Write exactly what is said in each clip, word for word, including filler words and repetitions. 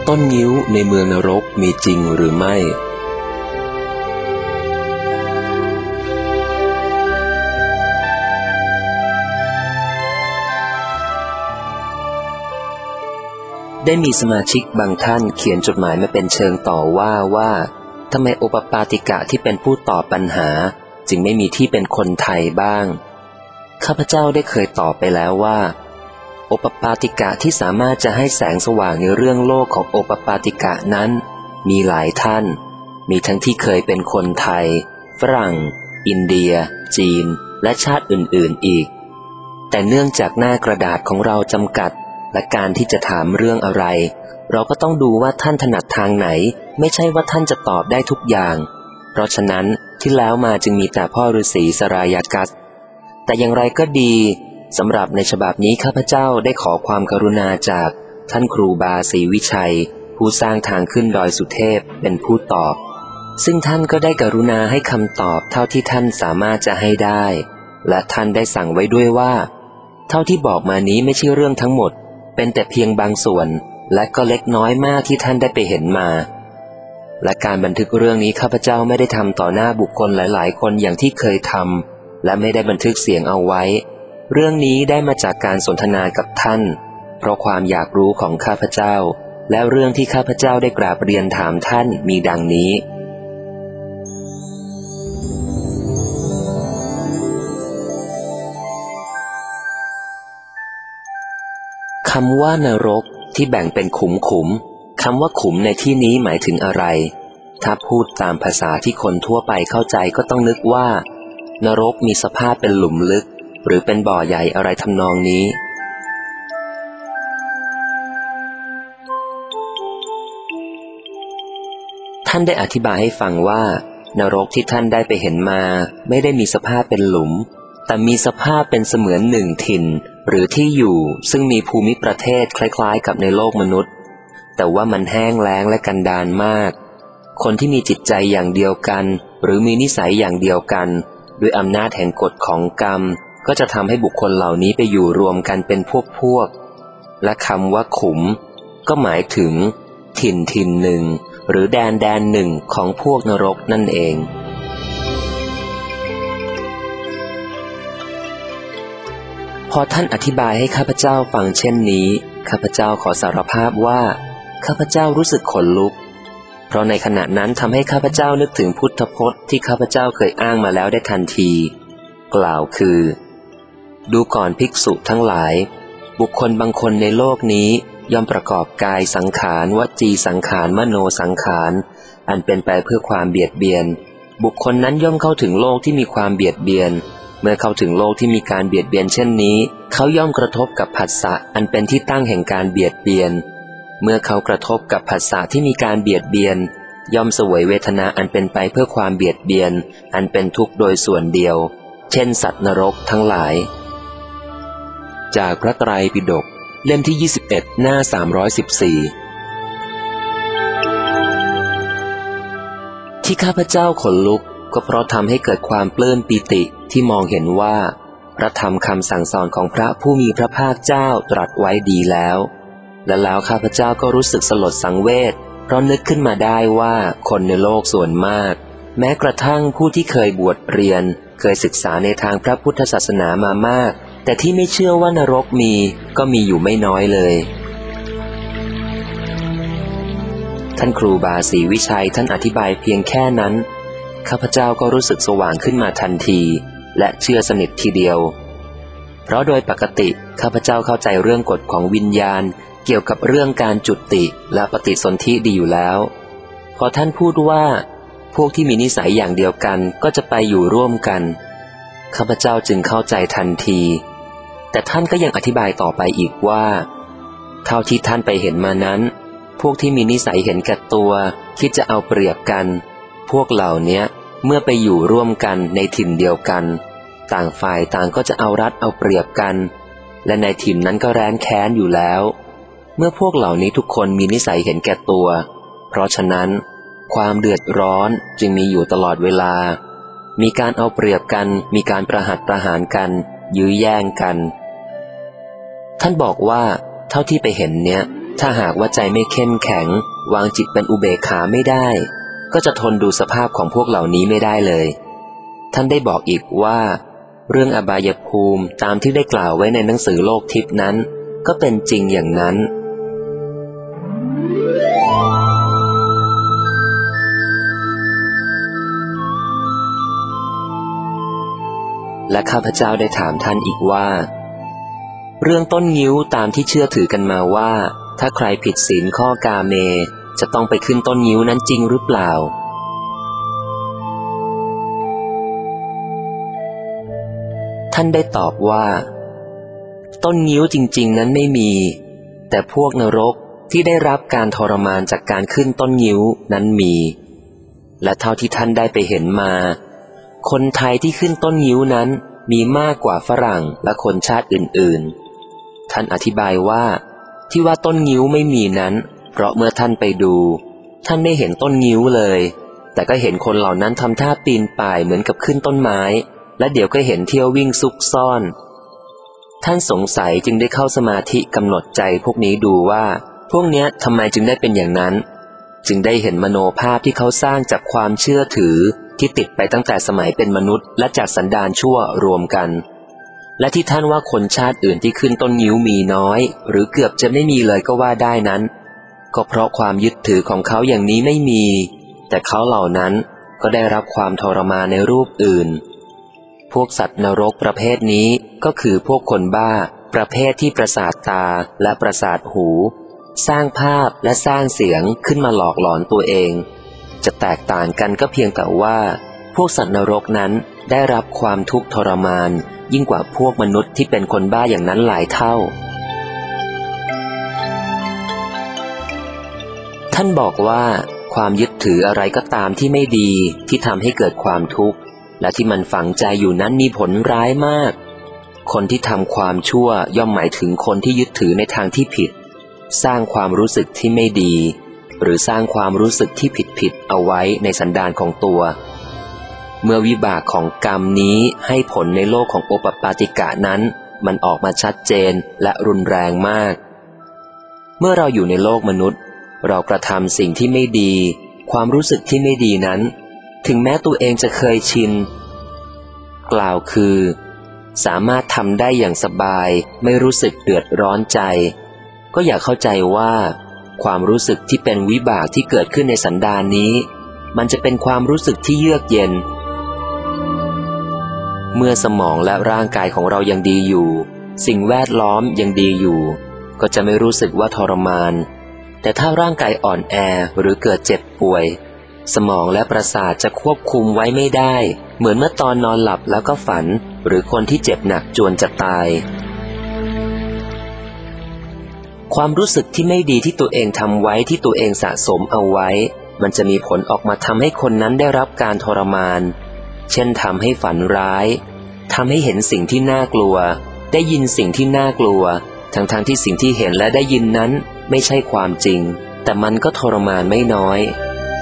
ต้นงิ้วในเมืองนรกมีจริงหรือไม่ได้มีสมาชิกบางท่านเขียนจดหมายมาเป็นเชิงต่อว่าว่าทำไมโอปปาติกะที่เป็นผู้ตอบปัญหาจึงไม่มีที่เป็นคนไทยบ้างข้าพเจ้าได้เคยตอบไปแล้วว่าโอปปาติกะที่สามารถจะให้แสงสว่างในเรื่องโลกของโอปปาติกะนั้นมีหลายท่านมีทั้งที่เคยเป็นคนไทยฝรั่งอินเดียจีนและชาติอื่นๆอีกแต่เนื่องจากหน้ากระดาษของเราจำกัดและการที่จะถามเรื่องอะไรเราก็ต้องดูว่าท่านถนัดทางไหนไม่ใช่ว่าท่านจะตอบได้ทุกอย่างเพราะฉะนั้นที่แล้วมาจึงมีแต่พ่อฤาษีสรายากัสแต่อย่างไรก็ดีสำหรับในฉบับนี้ข้าพเจ้าได้ขอความกรุณาจากท่านครูบาศรีวิชัยผู้สร้างทางขึ้นดอยสุเทพเป็นผู้ตอบซึ่งท่านก็ได้กรุณาให้คำตอบเท่าที่ท่านสามารถจะให้ได้และท่านได้สั่งไว้ด้วยว่าเท่าที่บอกมานี้ไม่ใช่เรื่องทั้งหมดเป็นแต่เพียงบางส่วนและก็เล็กน้อยมากที่ท่านได้ไปเห็นมาและการบันทึกเรื่องนี้ข้าพเจ้าไม่ได้ทำต่อหน้าบุคคลหลายๆคนอย่างที่เคยทำและไม่ได้บันทึกเสียงเอาไว้เรื่องนี้ได้มาจากการสนทนากับท่านเพราะความอยากรู้ของข้าพเจ้าและเรื่องที่ข้าพเจ้าได้กราบเรียนถามท่านมีดังนี้คำว่านรกที่แบ่งเป็นขุมขุมคำว่าขุมในที่นี้หมายถึงอะไรถ้าพูดตามภาษาที่คนทั่วไปเข้าใจก็ต้องนึกว่านรกมีสภาพเป็นหลุมลึกหรือเป็นบ่อใหญ่อะไรทำนองนี้ท่านได้อธิบายให้ฟังว่านรกที่ท่านได้ไปเห็นมาไม่ได้มีสภาพเป็นหลุมแต่มีสภาพเป็นเสมือนหนึ่งถิ่นหรือที่อยู่ซึ่งมีภูมิประเทศคล้ายๆกับในโลกมนุษย์แต่ว่ามันแห้งแล้งและกันดารมากคนที่มีจิตใจอย่างเดียวกันหรือมีนิสัยอย่างเดียวกันด้วยอำนาจแห่งกฎของกรรมก็จะทำให้บุคคลเหล่านี้ไปอยู่รวมกันเป็นพวกพวกและคำว่าขุมก็หมายถึงถิ่นถิ่นหนึ่งหรือแดนแดนหนึ่งของพวกนรกนั่นเองพอท่านอธิบายให้ข้าพเจ้าฟังเช่นนี้ข้าพเจ้าขอสารภาพว่าข้าพเจ้ารู้สึกขนลุกเพราะในขณะนั้นทำให้ข้าพเจ้านึกถึงพุทธพจน์ที่ข้าพเจ้าเคยอ้างมาแล้วได้ทันทีกล่าวคือดูก่อนภิกษุทั้งหลายบุคคลบางคนในโลกนี้ย่อมประกอบกายสังขารวจีสังขารมโนสังขารอันเป็นไปเพื่อความเบียดเบียนบุคคลนั้นย่อมเข้าถึงโลกที่มีความเบียดเบียนเมื่อเข้าถึงโลกที่มีการเบียดเบียนเช่นนี้เขาย่อมกระทบกับผัสสะอันเป็นที่ตั้งแห่งการเบียดเบียนเมื่อเขากระทบกับผัสสะที่มีการเบียดเบียนย่อมเสวยเวทนาอันเป็นไปเพื่อความเบียดเบียนอันเป็นทุกข์โดยส่วนเดียวเช่นสัตว์นรกทั้งหลายจากพระไตรปิฎกเล่มที่ยี่สิบเอ็ดหน้าสามร้อยสิบสี่ที่ข้าพเจ้าขนลุกก็เพราะทำให้เกิดความปลื้มปิติที่มองเห็นว่าพระธรรมคำสั่งสอนของพระผู้มีพระภาคเจ้าตรัสไว้ดีแล้วและแล้วข้าพเจ้าก็รู้สึกสลดสังเวชเพราะนึกขึ้นมาได้ว่าคนในโลกส่วนมากแม้กระทั่งผู้ที่เคยบวชเรียนเคยศึกษาในทางพระพุทธศาสนามามากแต่ที่ไม่เชื่อว่านรกมีก็มีอยู่ไม่น้อยเลยท่านครูบาศรีวิชัยท่านอธิบายเพียงแค่นั้นข้าพเจ้าก็รู้สึกสว่างขึ้นมาทันทีและเชื่อสนิททีเดียวเพราะโดยปกติข้าพเจ้าเข้าใจเรื่องกฎของวิญญาณเกี่ยวกับเรื่องการจุติและปฏิสนธิดีอยู่แล้วพอท่านพูดว่าพวกที่มีนิสัยอย่างเดียวกันก็จะไปอยู่ร่วมกันข้าพเจ้าจึงเข้าใจทันทีแต่ท่านก็ยังอธิบายต่อไปอีกว่าเท่าที่ท่านไปเห็นมานั้นพวกที่มีนิสัยเห็นแก่ตัวคิดจะเอาเปรียบกันพวกเหล่านี้เมื่อไปอยู่ร่วมกันในถิ่นเดียวกันต่างฝ่ายต่างก็จะเอารัดเอาเปรียบกันและในถิ่นนั้นก็แร้นแค้นอยู่แล้วเมื่อพวกเหล่านี้ทุกคนมีนิสัยเห็นแก่ตัวเพราะฉะนั้นความเดือดร้อนจึงมีอยู่ตลอดเวลามีการเอาเปรียบกันมีการประหัตประหารกันยื้อแย่งกันท่านบอกว่าเท่าที่ไปเห็นเนี้ยถ้าหากว่าใจไม่เข้มแข็งวางจิตเป็นอุเบกขาไม่ได้ก็จะทนดูสภาพของพวกเหล่านี้ไม่ได้เลยท่านได้บอกอีกว่าเรื่องอบายภูมิตามที่ได้กล่าวไว้ในหนังสือโลกทิพย์นั้นก็เป็นจริงอย่างนั้นและข้าพเจ้าได้ถามท่านอีกว่าเรื่องต้นงิ้วตามที่เชื่อถือกันมาว่าถ้าใครผิดศีลข้อกาเมจะต้องไปขึ้นต้นงิ้วนั้นจริงหรือเปล่าท่านได้ตอบว่าต้นงิ้วจริงๆนั้นไม่มีแต่พวกนรกที่ได้รับการทรมานจากการขึ้นต้นงิ้วนั้นมีและเท่าที่ท่านได้ไปเห็นมาคนไทยที่ขึ้นต้นงิ้วนั้นมีมากกว่าฝรั่งและคนชาติอื่นๆท่านอธิบายว่าที่ว่าต้นงิ้วไม่มีนั้นเพราะเมื่อท่านไปดูท่านไม่เห็นต้นงิ้วเลยแต่ก็เห็นคนเหล่านั้นทำท่าปีนป่ายเหมือนกับขึ้นต้นไม้และเดี๋ยวก็เห็นเที่ยววิ่งซุกซ่อนท่านสงสัยจึงได้เข้าสมาธิกำหนดใจพวกนี้ดูว่าพวกเนี้ยทำไมจึงได้เป็นอย่างนั้นจึงได้เห็นมโนภาพที่เขาสร้างจากความเชื่อถือที่ติดไปตั้งแต่สมัยเป็นมนุษย์และจากสันดานชั่วรวมกันและที่ท่านว่าคนชาติอื่นที่ขึ้นต้นงิ้วมีน้อยหรือเกือบจะไม่มีเลยก็ว่าได้นั้นก็เพราะความยึดถือของเขาอย่างนี้ไม่มีแต่เขาเหล่านั้นก็ได้รับความทรมานในรูปอื่นพวกสัตว์นรกประเภทนี้ก็คือพวกคนบ้าประเภทที่ประสาทตาและประสาทหูสร้างภาพและสร้างเสียงขึ้นมาหลอกหลอนตัวเองจะแตกต่างกันก็เพียงแต่ว่าพวกสัตว์นรกนั้นได้รับความทุกข์ทรมานยิ่งกว่าพวกมนุษย์ที่เป็นคนบ้าอย่างนั้นหลายเท่าท่านบอกว่าความยึดถืออะไรก็ตามที่ไม่ดีที่ทำให้เกิดความทุกข์และที่มันฝังใจอยู่นั้นมีผลร้ายมากคนที่ทำความชั่วย่อมหมายถึงคนที่ยึดถือในทางที่ผิดสร้างความรู้สึกที่ไม่ดีหรือสร้างความรู้สึกที่ผิดๆเอาไว้ในสันดานของตัวเมื่อวิบากของกรรมนี้ให้ผลในโลกของโอปปาติกะนั้นมันออกมาชัดเจนและรุนแรงมากเมื่อเราอยู่ในโลกมนุษย์เรากระทำสิ่งที่ไม่ดีความรู้สึกที่ไม่ดีนั้นถึงแม้ตัวเองจะเคยชินกล่าวคือสามารถทำได้อย่างสบายไม่รู้สึกเดือดร้อนใจก็อย่าเข้าใจว่าความรู้สึกที่เป็นวิบากที่เกิดขึ้นในสันดานนี้มันจะเป็นความรู้สึกที่เยือกเย็นเมื่อสมองและร่างกายของเรายังดีอยู่สิ่งแวดล้อมยังดีอยู่ก็จะไม่รู้สึกว่าทรมานแต่ถ้าร่างกายอ่อนแอหรือเกิดเจ็บป่วยสมองและประสาทจะควบคุมไว้ไม่ได้เหมือนเมื่อตอนนอนหลับแล้วก็ฝันหรือคนที่เจ็บหนักจวนจะตายความรู้สึกที่ไม่ดีที่ตัวเองทำไว้ที่ตัวเองสะสมเอาไว้มันจะมีผลออกมาทำให้คนนั้นได้รับการทรมานเช่นทำให้ฝันร้ายทำให้เห็นสิ่งที่น่ากลัวได้ยินสิ่งที่น่ากลัวทั้งๆ ท, ที่สิ่งที่เห็นและได้ยินนั้นไม่ใช่ความจริงแต่มันก็ทรมานไม่น้อย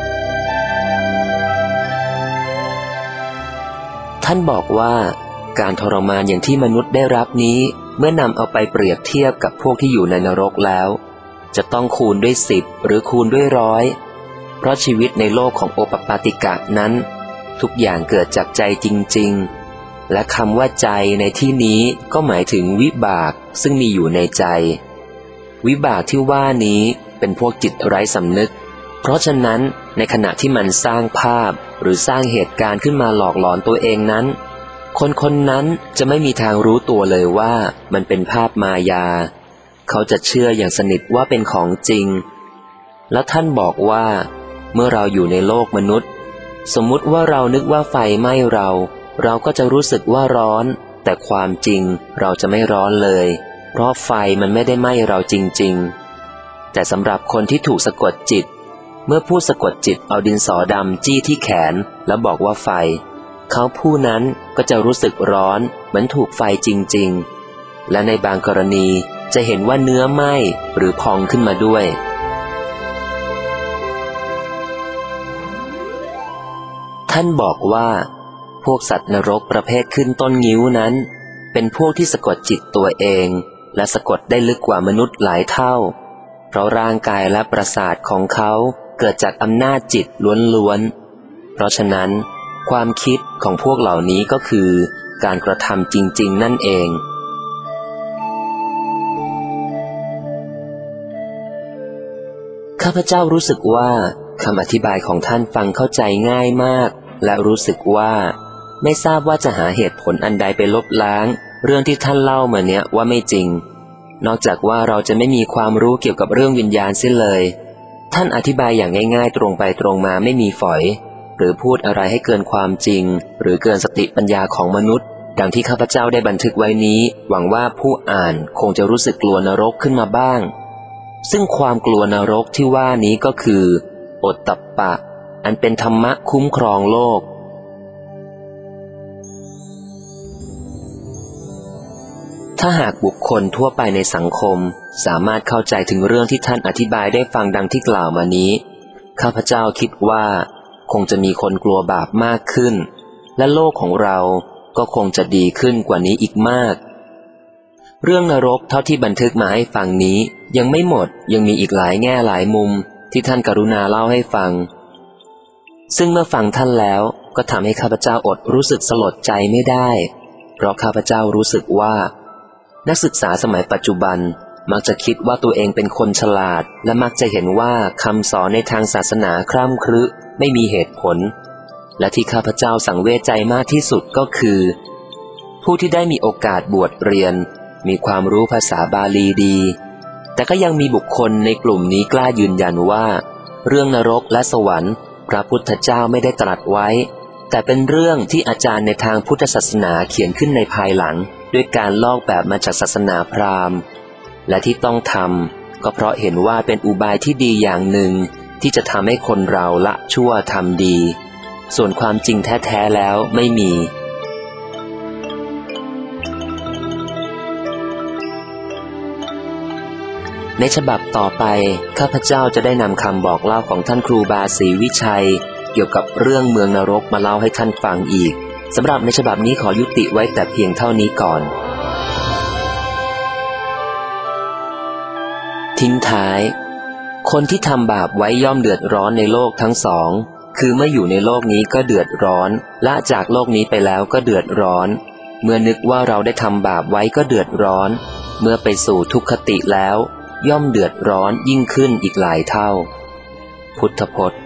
ท่านบอกว่าการทรมานอย่างที่มนุษย์ได้รับนี้เมื่อนำเอาไปเปรียบเทียบกับพวกที่อยู่ในนรกแล้วจะต้องคูณด้วยสิบหรือคูณด้วยร้อยเพราะชีวิตในโลกของโอปปาติกะนั้นทุกอย่างเกิดจากใจจริงๆและคำว่าใจในที่นี้ก็หมายถึงวิบากซึ่งมีอยู่ในใจวิบากที่ว่านี้เป็นพวกจิตไร้สำนึกเพราะฉะนั้นในขณะที่มันสร้างภาพหรือสร้างเหตุการณ์ขึ้นมาหลอกหลอนตัวเองนั้นคนคนนั้นจะไม่มีทางรู้ตัวเลยว่ามันเป็นภาพมายาเขาจะเชื่ออย่างสนิทว่าเป็นของจริงแล้วท่านบอกว่าเมื่อเราอยู่ในโลกมนุษย์สมมุติว่าเรานึกว่าไฟไหม้เราเราก็จะรู้สึกว่าร้อนแต่ความจริงเราจะไม่ร้อนเลยเพราะไฟมันไม่ได้ไหม้เราจริงๆแต่สำหรับคนที่ถูกสะกดจิตเมื่อผู้สะกดจิตเอาดินสอดำจี้ที่แขนแล้วบอกว่าไฟเขาผู้นั้นก็จะรู้สึกร้อนเหมือนถูกไฟจริงๆและในบางกรณีจะเห็นว่าเนื้อไหม้หรือพองขึ้นมาด้วยท่านบอกว่าพวกสัตว์นรกประเภทขึ้นต้นงิ้วนั้นเป็นพวกที่สะกดจิตตัวเองและสะกดได้ลึกกว่ามนุษย์หลายเท่าเพราะร่างกายและประสาทของเขาเกิดจากอำนาจจิตล้วนๆเพราะฉะนั้นความคิดของพวกเหล่านี้ก็คือการกระทำจริงๆนั่นเองข้าพเจ้ารู้สึกว่าคำอธิบายของท่านฟังเข้าใจง่ายมากและรู้สึกว่าไม่ทราบว่าจะหาเหตุผลอันใดไปลบล้างเรื่องที่ท่านเล่ามาเนี้ยว่าไม่จริงนอกจากว่าเราจะไม่มีความรู้เกี่ยวกับเรื่องวิญญาณเสียเลยท่านอธิบายอย่างง่ายๆตรงไปตรงมาไม่มีฝอยหรือพูดอะไรให้เกินความจริงหรือเกินสติปัญญาของมนุษย์ดังที่ข้าพเจ้าได้บันทึกไว้นี้หวังว่าผู้อ่านคงจะรู้สึกกลัวนรกขึ้นมาบ้างซึ่งความกลัวนรกที่ว่านี้ก็คือโอตตัปปะอันเป็นธรรมะคุ้มครองโลกถ้าหากบุคคลทั่วไปในสังคมสามารถเข้าใจถึงเรื่องที่ท่านอธิบายได้ฟังดังที่กล่าวมานี้ข้าพเจ้าคิดว่าคงจะมีคนกลัวบาปมากขึ้นและโลกของเราก็คงจะดีขึ้นกว่านี้อีกมากเรื่องนรกเท่าที่บันทึกมาให้ฟังนี้ยังไม่หมดยังมีอีกหลายแง่หลายมุมที่ท่านกรุณาเล่าให้ฟังซึ่งเมื่อฟังท่านแล้วก็ทำให้ข้าพเจ้าอดรู้สึกสลดใจไม่ได้เพราะข้าพเจ้ารู้สึกว่านักศึกษาสมัยปัจจุบันมักจะคิดว่าตัวเองเป็นคนฉลาดและมักจะเห็นว่าคำสอนในทางศาสนาคร่ำครึไม่มีเหตุผลและที่ข้าพเจ้าสังเวชใจมากที่สุดก็คือผู้ที่ได้มีโอกาสบวชเรียนมีความรู้ภาษาบาลีดีแต่ก็ยังมีบุคคลในกลุ่มนี้กล้ายืนยันว่าเรื่องนรกและสวรรค์พระพุทธเจ้าไม่ได้ตรัสไว้แต่เป็นเรื่องที่อาจารย์ในทางพุทธศาสนาเขียนขึ้นในภายหลังด้วยการลอกแบบมาจากศาสนาพราหมณ์และที่ต้องทำก็เพราะเห็นว่าเป็นอุบายที่ดีอย่างหนึ่งที่จะทำให้คนเราละชั่วทำดีส่วนความจริงแท้ๆแล้วไม่มีในฉบับต่อไปข้าพเจ้าจะได้นำคำบอกเล่าของท่านครูบาศรีวิชัยเกี่ยวกับเรื่องเมืองนรกมาเล่าให้ท่านฟังอีกสำหรับในฉบับนี้ขอยุติไว้แต่เพียงเท่านี้ก่อนทิ้งท้ายคนที่ทำบาปไว้ย่อมเดือดร้อนในโลกทั้งสองคือเมื่ออยู่ในโลกนี้ก็เดือดร้อนละจากโลกนี้ไปแล้วก็เดือดร้อนเมื่อนึกว่าเราได้ทำบาปไว้ก็เดือดร้อนเมื่อไปสู่ทุกขติแล้วย่อมเดือดร้อนยิ่งขึ้นอีกหลายเท่าพุทธพจน์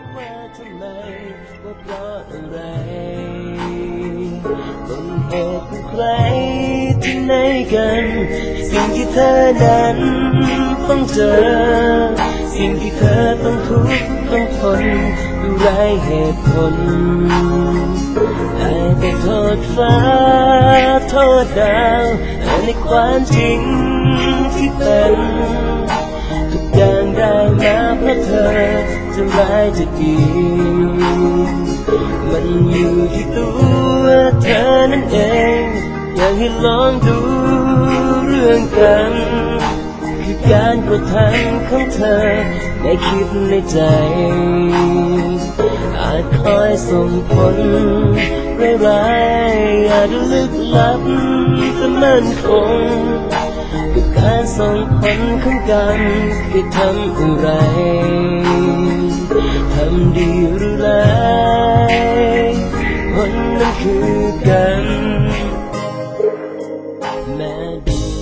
ใครที่ไหนกันสิ่งที่เธอนั้นต้องเจอสิ่งที่เธอต้องทุกข์ต้องทนด้วยไร้เหตุผลได้แต่โทษฟ้าโทษดาวแต่ในความจริงที่เป็นทุกอย่างได้มาเพราะเธอจะร้ายจะดีมันอยู่ที่ตัวเธอนั่นเองอยากให้ลองดูเรื่องกันคือการกระทำของเธอในคิดในใจอาจคอยส่งผลร้ายๆอาจลึกลับแต่มั่นคงคือการส่งผลของกันคือทำอะไรทำดีหรือร้ายผลนั้นคือกันแม้